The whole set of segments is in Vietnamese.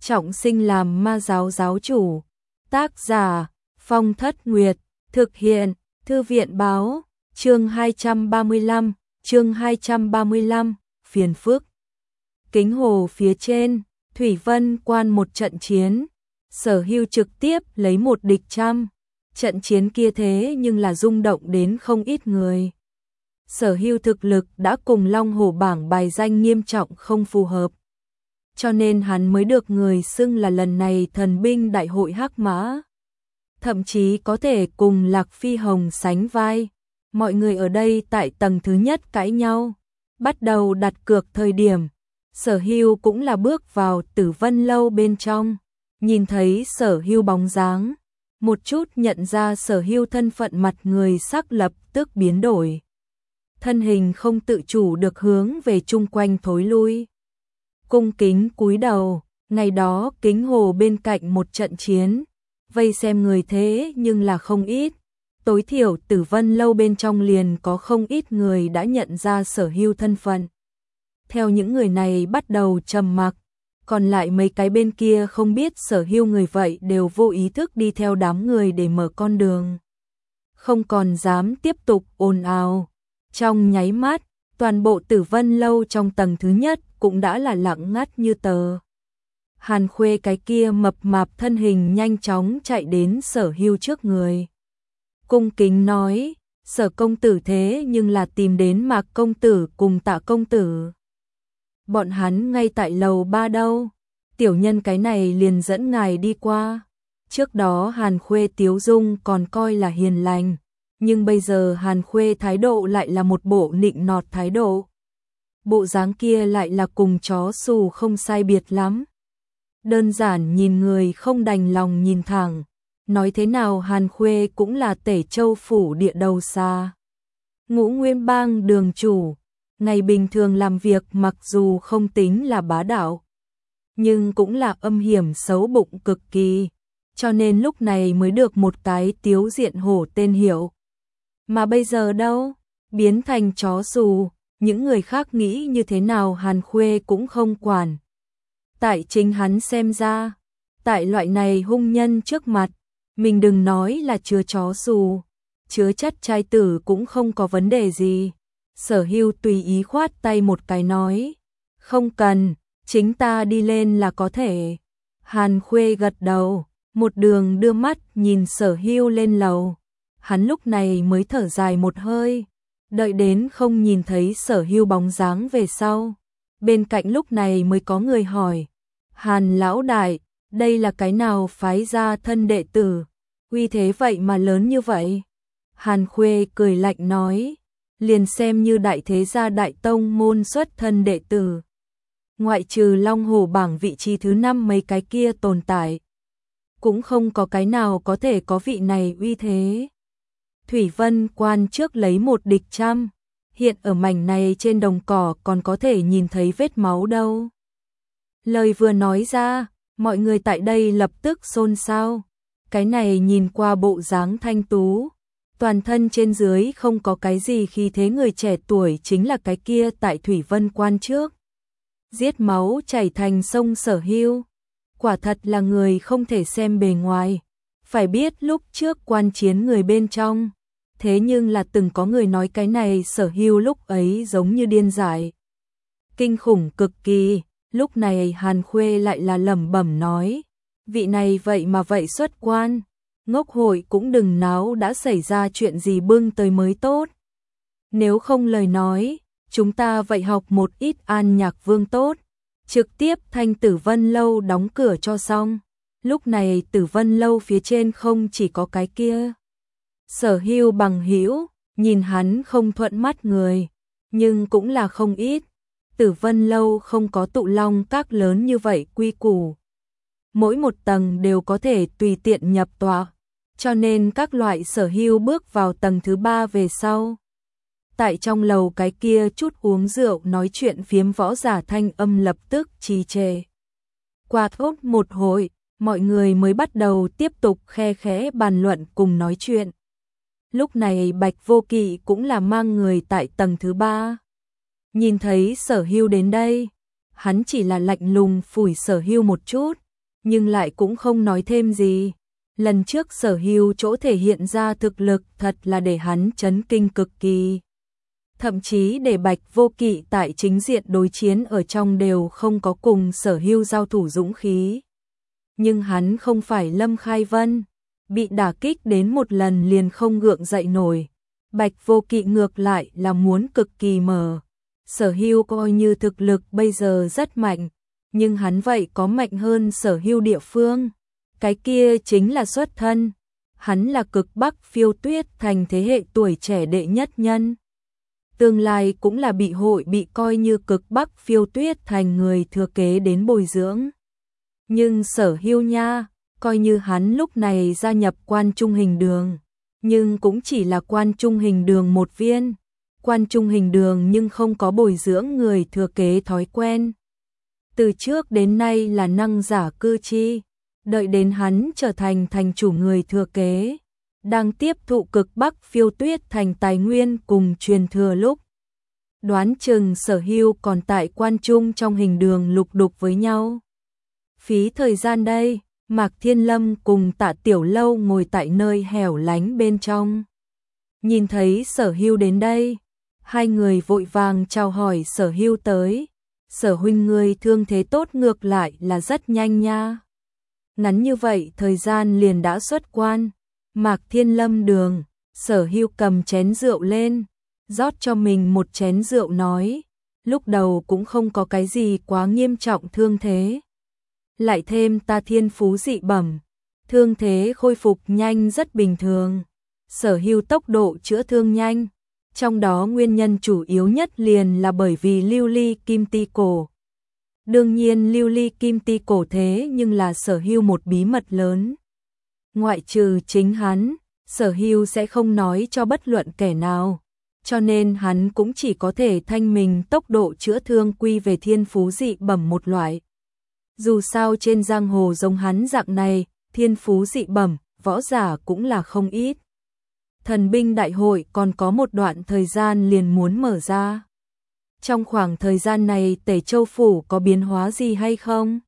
trọng sinh làm ma giáo giáo chủ. Tác giả Phong Thất Nguyệt, thực hiện Thư viện báo, chương 235, phiền phức. Kính hồ phía trên, Thủy Vân Quan một trận chiến, Sở Hưu trực tiếp lấy 1 địch trăm. Trận chiến kia thế nhưng là rung động đến không ít người. Sở Hưu thực lực đã cùng Long Hổ bảng bài danh nghiêm trọng không phù hợp, cho nên hắn mới được người xưng là lần này thần binh đại hội Hắc Mã. Thậm chí có thể cùng Lạc Phi Hồng sánh vai. Mọi người ở đây tại tầng thứ nhất cãi nhau, bắt đầu đặt cược thời điểm. Sở Hưu cũng là bước vào Tử Vân Lâu bên trong, nhìn thấy Sở Hưu bóng dáng, một chút nhận ra Sở Hưu thân phận, mặt người sắc lập tức biến đổi. Thân hình không tự chủ được hướng về chung quanh thối lui. Cung kính cúi đầu, ngày đó kính hồ bên cạnh một trận chiến, vây xem người thế nhưng là không ít. Tối thiểu Tử Vân Lâu bên trong liền có không ít người đã nhận ra Sở Hưu thân phận. Theo những người này bắt đầu trầm mặc, còn lại mấy cái bên kia không biết Sở Hưu người vậy đều vô ý thức đi theo đám người để mở con đường. Không còn dám tiếp tục ồn ào. Trong nháy mắt, toàn bộ Tử Vân Lâu trong tầng thứ nhất cũng đã là lặng ngắt như tờ. Hàn Khuê cái kia mập mạp thân hình nhanh chóng chạy đến Sở Hưu trước người. Cung kính nói, Sở công tử thế nhưng là tìm đến Mạc công tử cùng Tạ công tử. Bọn hắn ngay tại lầu 3 đâu, tiểu nhân cái này liền dẫn ngài đi qua. Trước đó Hàn Khuê tiếu dung còn coi là hiền lành, nhưng bây giờ Hàn Khuê thái độ lại là một bộ nịnh nọt thái độ. Bộ dáng kia lại là cùng chó xù không sai biệt lắm. Đơn giản nhìn người không đành lòng nhìn thẳng. Nói thế nào Hàn Khuê cũng là Tể Châu phủ địa đầu xa. Ngũ Nguyên Bang đường chủ, ngày bình thường làm việc mặc dù không tính là bá đạo, nhưng cũng là âm hiểm xấu bụng cực kỳ, cho nên lúc này mới được một cái tiếu diện hổ tên hiệu. Mà bây giờ đâu, biến thành chó xù, những người khác nghĩ như thế nào Hàn Khuê cũng không quản. Tại chính hắn xem ra, tại loại này hung nhân trước mặt, mình đừng nói là chứa chó xù, chứa chất trai tử cũng không có vấn đề gì. Sở Hưu tùy ý khoát tay một cái nói, không cần, chính ta đi lên là có thể. Hàn Khuê gật đầu, một đường đưa mắt nhìn Sở Hưu lên lầu. Hắn lúc này mới thở dài một hơi, đợi đến không nhìn thấy Sở Hưu bóng dáng về sau. Bên cạnh lúc này mới có người hỏi, Hàn lão đại, đây là cái nào phái ra thân đệ tử, uy thế vậy mà lớn như vậy? Hàn Khuê cười lạnh nói, liền xem như đại thế gia đại tông môn xuất thân đệ tử. Ngoại trừ Long Hổ bảng vị trí thứ 5 mấy cái kia tồn tại, cũng không có cái nào có thể có vị này uy thế. Thủy Vân Quan trước lấy 1 địch trăm, hiện ở mảnh này trên đồng cỏ còn có thể nhìn thấy vết máu đâu. Lời vừa nói ra, mọi người tại đây lập tức xôn xao. Cái này nhìn qua bộ dáng thanh tú, toàn thân trên dưới không có cái gì khi thế người trẻ tuổi chính là cái kia tại Thủy Vân Quan trước. Giết máu chảy thành sông Sở Hưu. Quả thật là người không thể xem bề ngoài. Phải biết lúc trước quan chiến người bên trong, thế nhưng là từng có người nói cái này Sở Hưu lúc ấy giống như điên dại. Kinh khủng cực kỳ, lúc này Hàn Khuê lại là lẩm bẩm nói, vị này vậy mà vậy xuất quan, ngốc hội cũng đừng náo, đã xảy ra chuyện gì bưng tới mới tốt. Nếu không lời nói, chúng ta vậy học một ít An Nhạc Vương tốt, trực tiếp thanh Tử Vân Lâu đóng cửa cho xong. Lúc này Tử Vân Lâu phía trên không chỉ có cái kia Sở Hưu bằng hữu, nhìn hắn không thuận mắt người, nhưng cũng là không ít. Tử Vân Lâu không có tụ long các lớn như vậy quy củ. Mỗi một tầng đều có thể tùy tiện nhập tọa, cho nên các loại Sở Hưu bước vào tầng thứ 3 về sau. Tại trong lầu cái kia chút uống rượu nói chuyện phiếm võ giả thanh âm lập tức trì trệ. Qua thốt một hồi, mọi người mới bắt đầu tiếp tục khe khẽ bàn luận cùng nói chuyện. Lúc này Bạch Vô Kỵ cũng là mang người tại tầng thứ 3. Nhìn thấy Sở Hưu đến đây, hắn chỉ là lạnh lùng phủi Sở Hưu một chút, nhưng lại cũng không nói thêm gì. Lần trước Sở Hưu chỗ thể hiện ra thực lực thật là để hắn chấn kinh cực kỳ. Thậm chí để Bạch Vô Kỵ tại chính diện đối chiến ở trong đều không có cùng Sở Hưu giao thủ dũng khí. Nhưng hắn không phải Lâm Khai Vân, bị đả kích đến một lần liền không gượng dậy nổi. Bạch Vô Kỵ ngược lại là muốn cực kỳ mở. Sở Hưu coi như thực lực bây giờ rất mạnh, nhưng hắn vậy có mạnh hơn Sở Hưu địa phương. Cái kia chính là xuất thân. Hắn là Cực Bắc Phiêu Tuyết thành thế hệ tuổi trẻ đệ nhất nhân. Tương lai cũng là bị coi như Cực Bắc Phiêu Tuyết thành người thừa kế đến bồi dưỡng. Nhưng Sở Hưu nha, coi như hắn lúc này gia nhập Quan Trung Hình Đường, nhưng cũng chỉ là Quan Trung Hình Đường một viên. Quan Trung Hình Đường nhưng không có bồi dưỡng người thừa kế thói quen. Từ trước đến nay là năng giả cư chi, đợi đến hắn trở thành thành chủ người thừa kế, đang tiếp thụ Cực Bắc Phiêu Tuyết thành tài nguyên cùng truyền thừa lúc. Đoán chừng Sở Hưu còn tại Quan Trung trong Hình Đường lục đục với nhau. Phí thời gian đây, Mạc Thiên Lâm cùng Tạ Tiểu Lâu ngồi tại nơi hẻo lánh bên trong. Nhìn thấy Sở Hưu đến đây, hai người vội vàng chào hỏi Sở Hưu tới. Sở huynh ngươi thương thế tốt ngược lại là rất nhanh nha. Ngắn như vậy thời gian liền đã xuất quan. Mạc Thiên Lâm đường, Sở Hưu cầm chén rượu lên, rót cho mình một chén rượu nói, lúc đầu cũng không có cái gì quá nghiêm trọng thương thế. Lại thêm ta thiên phú dị bẩm, thương thế khôi phục nhanh rất bình thường. Sở Hưu tốc độ chữa thương nhanh, trong đó nguyên nhân chủ yếu nhất liền là bởi vì lưu ly kim ti cổ. Đương nhiên lưu ly kim ti cổ thế nhưng là Sở Hưu một bí mật lớn. Ngoại trừ chính hắn, Sở Hưu sẽ không nói cho bất luận kẻ nào, cho nên hắn cũng chỉ có thể thanh mình tốc độ chữa thương quy về thiên phú dị bẩm một loại. Dù sao trên giang hồ giống hắn dạng này, thiên phú dị bẩm, võ giả cũng là không ít. Thần binh đại hội còn có một đoạn thời gian liền muốn mở ra. Trong khoảng thời gian này Tề Châu Phủ có biến hóa gì hay không?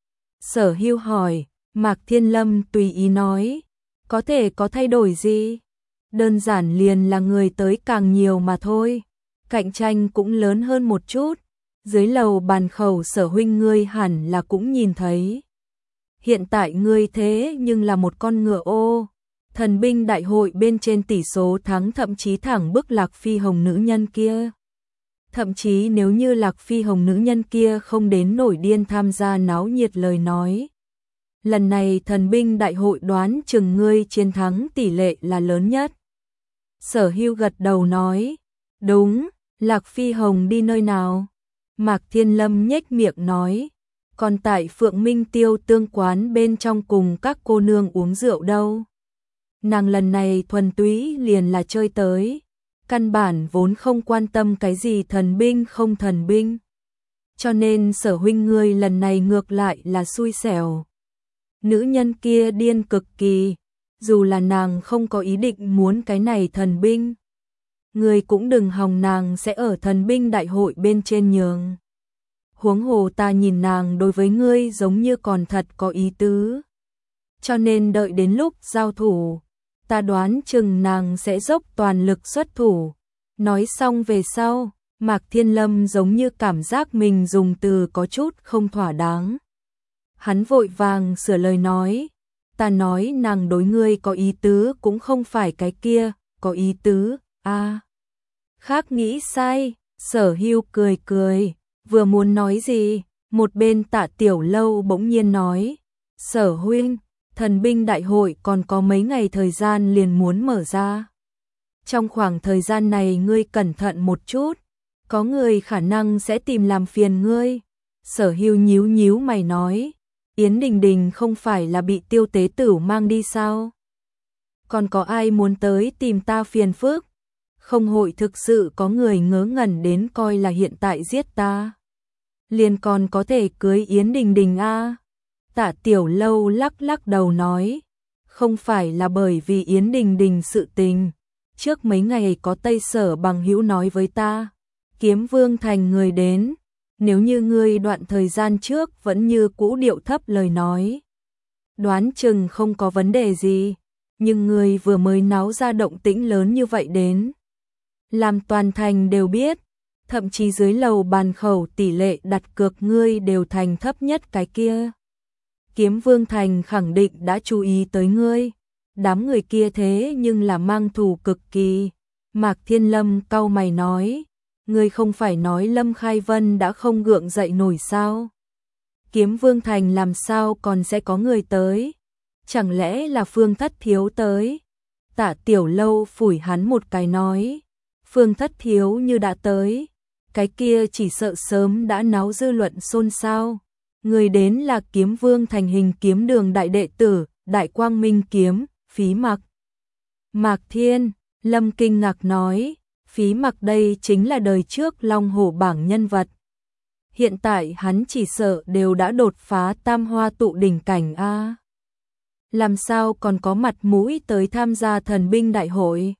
Sở Hưu hỏi, Mạc Thiên Lâm tùy ý nói, có thể có thay đổi gì? Đơn giản liền là người tới càng nhiều mà thôi. Cạnh tranh cũng lớn hơn một chút. Dưới lầu bàn khẩu Sở huynh ngươi hẳn là cũng nhìn thấy. Hiện tại ngươi thế nhưng là một con ngựa ô. Thần binh đại hội bên trên tỷ số thắng thậm chí thẳng bức Lạc Phi Hồng nữ nhân kia. Thậm chí nếu như Lạc Phi Hồng nữ nhân kia không đến nổi điên tham gia náo nhiệt lời nói. Lần này thần binh đại hội đoán chừng ngươi chiến thắng tỷ lệ là lớn nhất. Sở Hưu gật đầu nói, đúng, Lạc Phi Hồng đi nơi nào? Mạc Thiên Lâm nhếch miệng nói, còn tại Phượng Minh Tiêu tương quán bên trong cùng các cô nương uống rượu đâu. Nàng lần này thuần túy liền là chơi tới, căn bản vốn không quan tâm cái gì thần binh không thần binh. Cho nên Sở huynh ngươi lần này ngược lại là xui xẻo. Nữ nhân kia điên cực kỳ, dù là nàng không có ý định muốn cái này thần binh. Ngươi cũng đừng hòng nàng sẽ ở thần binh đại hội bên trên nhường. Huống hồ ta nhìn nàng đối với ngươi giống như còn thật có ý tứ. Cho nên đợi đến lúc giao thủ, ta đoán chừng nàng sẽ dốc toàn lực xuất thủ. Nói xong về sau, Mạc Thiên Lâm giống như cảm giác mình dùng từ có chút không thỏa đáng. Hắn vội vàng sửa lời nói, ta nói nàng đối ngươi có ý tứ cũng không phải cái kia, có ý tứ, a. Khác nghĩ sai, Sở Hưu cười cười, vừa muốn nói gì, một bên Tạ Tiểu Lâu bỗng nhiên nói, Sở huynh, thần binh đại hội còn có mấy ngày thời gian liền muốn mở ra. Trong khoảng thời gian này ngươi cẩn thận một chút, có người khả năng sẽ tìm làm phiền ngươi. Sở Hưu nhíu nhíu mày nói, Yến Đình Đình không phải là bị Tiêu Tế Tửu mang đi sao? Còn có ai muốn tới tìm ta phiền phức? Không hội thực sự có người ngớ ngẩn đến coi là hiện tại giết ta. Liền còn có thể cưới Yến Đình Đình a. Tạ Tiểu Lâu lắc lắc đầu nói, không phải là bởi vì Yến Đình Đình sự tình. Trước mấy ngày có Tây Sở bằng hữu nói với ta, Kiếm Vương thành người đến, nếu như ngươi đoạn thời gian trước vẫn như cũ điệu thấp lời nói, đoán chừng không có vấn đề gì, nhưng ngươi vừa mới náo ra động tĩnh lớn như vậy đến. Làm toàn thành đều biết, thậm chí dưới lầu bàn khẩu tỷ lệ đặt cược ngươi đều thành thấp nhất cái kia. Kiếm Vương Thành khẳng định đã chú ý tới ngươi, đám người kia thế nhưng là mang thù cực kỳ. Mạc Thiên Lâm cau mày nói, ngươi không phải nói Lâm Khai Vân đã không gượng dậy nổi sao? Kiếm Vương Thành làm sao còn sẽ có người tới? Chẳng lẽ là Phương Thất Thiếu tới? Tạ Tiểu Lâu phủi hắn một cái nói, Phương Thất Thiếu như đã tới, cái kia chỉ sợ sớm đã náo dư luận xôn xao. Người đến là Kiếm Vương Thành hình kiếm đường đại đệ tử, Đại Quang Minh Kiếm, Phí Mặc. Mạc Thiên Lâm kinh ngạc nói, Phí Mặc đây chính là đời trước Long Hổ bảng nhân vật. Hiện tại hắn chỉ sợ đều đã đột phá tam hoa tụ đỉnh cảnh a. Làm sao còn có mặt mũi tới tham gia thần binh đại hội?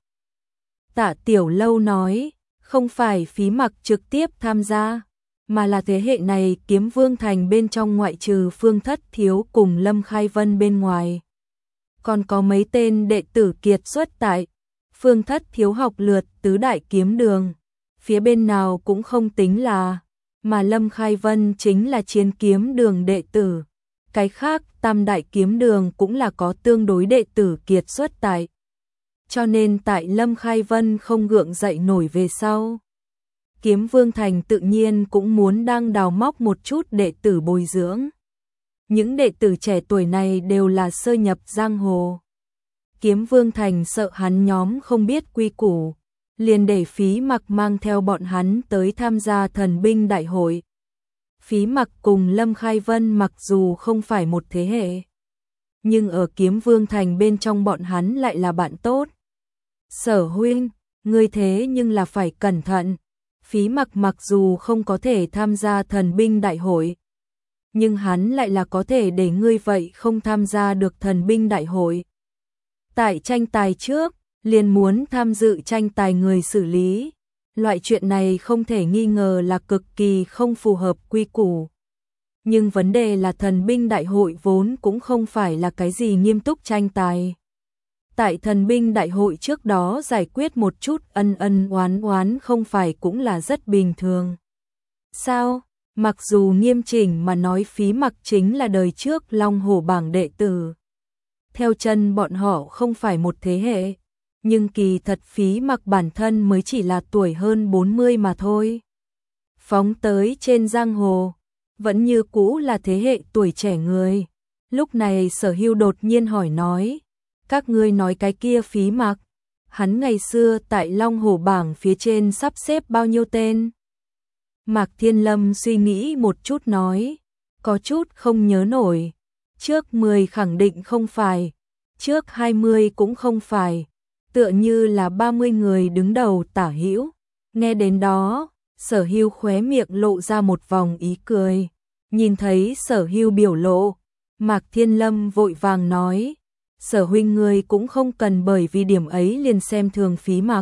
Tạ Tiểu Lâu nói, không phải Phí Mặc trực tiếp tham gia, mà là thế hệ này Kiếm Vương Thành bên trong ngoại trừ Phương Thất Thiếu cùng Lâm Khai Vân bên ngoài. Còn có mấy tên đệ tử kiệt xuất tại Phương Thất Thiếu học lượt tứ đại kiếm đường, phía bên nào cũng không tính là, mà Lâm Khai Vân chính là chiến kiếm đường đệ tử. Cái khác tam đại kiếm đường cũng là có tương đối đệ tử kiệt xuất tại. Cho nên tại Lâm Khai Vân không gượng dậy nổi về sau, Kiếm Vương Thành tự nhiên cũng muốn đang đào móc một chút đệ tử bồi dưỡng. Những đệ tử trẻ tuổi này đều là sơ nhập giang hồ. Kiếm Vương Thành sợ hắn nhóm không biết quy củ, liền để Phí Mặc mang theo bọn hắn tới tham gia thần binh đại hội. Phí Mặc cùng Lâm Khai Vân mặc dù không phải một thế hệ, nhưng ở Kiếm Vương Thành bên trong bọn hắn lại là bạn tốt. Sở huynh, ngươi thế nhưng là phải cẩn thận. Phí Mặc mặc dù không có thể tham gia thần binh đại hội, nhưng hắn lại là có thể để ngươi vậy không tham gia được thần binh đại hội. Tại tranh tài trước, liền muốn tham dự tranh tài người xử lý. Loại chuyện này không thể nghi ngờ là cực kỳ không phù hợp quy củ. Nhưng vấn đề là thần binh đại hội vốn cũng không phải là cái gì nghiêm túc tranh tài. Tại thần binh đại hội trước đó giải quyết một chút ân ân oán oán không phải cũng là rất bình thường. Sao? Mặc dù nghiêm chỉnh mà nói Phí Mặc chính là đời trước Long Hổ bảng đệ tử. Theo chân bọn họ không phải một thế hệ, nhưng kỳ thật Phí Mặc bản thân mới chỉ là tuổi hơn 40 mà thôi. Phóng tới trên giang hồ, vẫn như cũ là thế hệ tuổi trẻ người. Lúc này Sở Hưu đột nhiên hỏi nói, các ngươi nói cái kia Phí Mặc, hắn ngày xưa tại Long Hổ bảng phía trên sắp xếp bao nhiêu tên? Mạc Thiên Lâm suy nghĩ một chút nói, có chút không nhớ nổi, trước 10 khẳng định không phải, trước 20 cũng không phải, tựa như là 30 người đứng đầu tả hữu. Nghe đến đó, Sở Hưu khóe miệng lộ ra một vòng ý cười, nhìn thấy Sở Hưu biểu lộ, Mạc Thiên Lâm vội vàng nói, Sở huynh ngươi cũng không cần bởi vì điểm ấy liền xem thường Phí Mặc.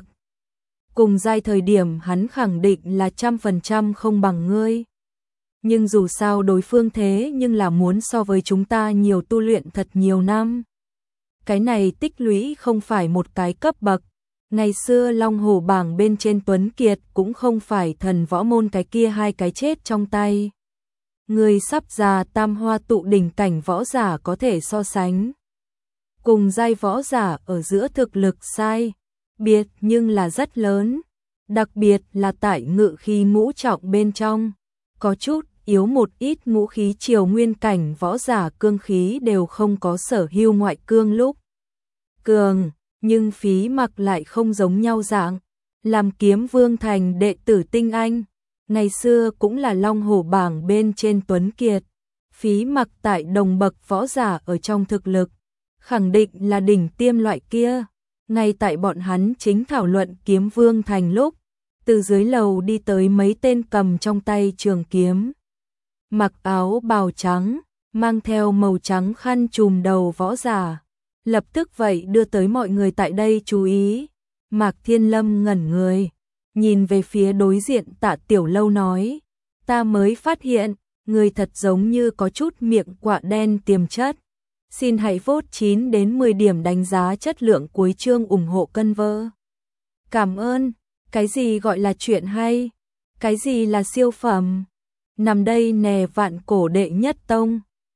Cùng giai thời điểm hắn khẳng định là 100% không bằng ngươi. Nhưng dù sao đối phương thế nhưng là muốn so với chúng ta nhiều tu luyện thật nhiều năm. Cái này tích lũy không phải một cái cấp bậc. Ngày xưa Long Hổ bảng bên trên Tuấn Kiệt cũng không phải thần võ môn cái kia hai cái chết trong tay. Người sắp ra tam hoa tụ đỉnh cảnh võ giả có thể so sánh. Cùng giai võ giả ở giữa thực lực sai biệt nhưng là rất lớn, đặc biệt là tại ngự khí ngũ trọng bên trong, có chút yếu một ít ngũ khí triều nguyên cảnh võ giả cương khí đều không có Sở Hưu ngoại cương lúc cường, nhưng Phí Mặc lại không giống nhau dạng, làm Kiếm Vương Thành đệ tử tinh anh, ngày xưa cũng là Long Hổ bảng bên trên Tuấn Kiệt. Phí Mặc tại đồng bậc võ giả ở trong thực lực, khẳng định là đỉnh tiêm loại kia. Ngay tại bọn hắn chính thảo luận Kiếm Vương Thành lúc, từ dưới lầu đi tới mấy tên cầm trong tay trường kiếm, mặc áo bào trắng, mang theo màu trắng khăn trùm đầu võ giả, lập tức vậy đưa tới mọi người tại đây chú ý. Mạc Thiên Lâm ngẩn người, nhìn về phía đối diện Tạ Tiểu Lâu nói, ta mới phát hiện, người thật giống như có chút miệng quạ đen tiềm chất. Xin hãy vote 9 đến 10 điểm đánh giá chất lượng cuối chương ủng hộ Cân Vơ. Cảm ơn. Cái gì gọi là chuyện hay? Cái gì là siêu phẩm? Nằm đây nè vạn cổ đệ nhất tông.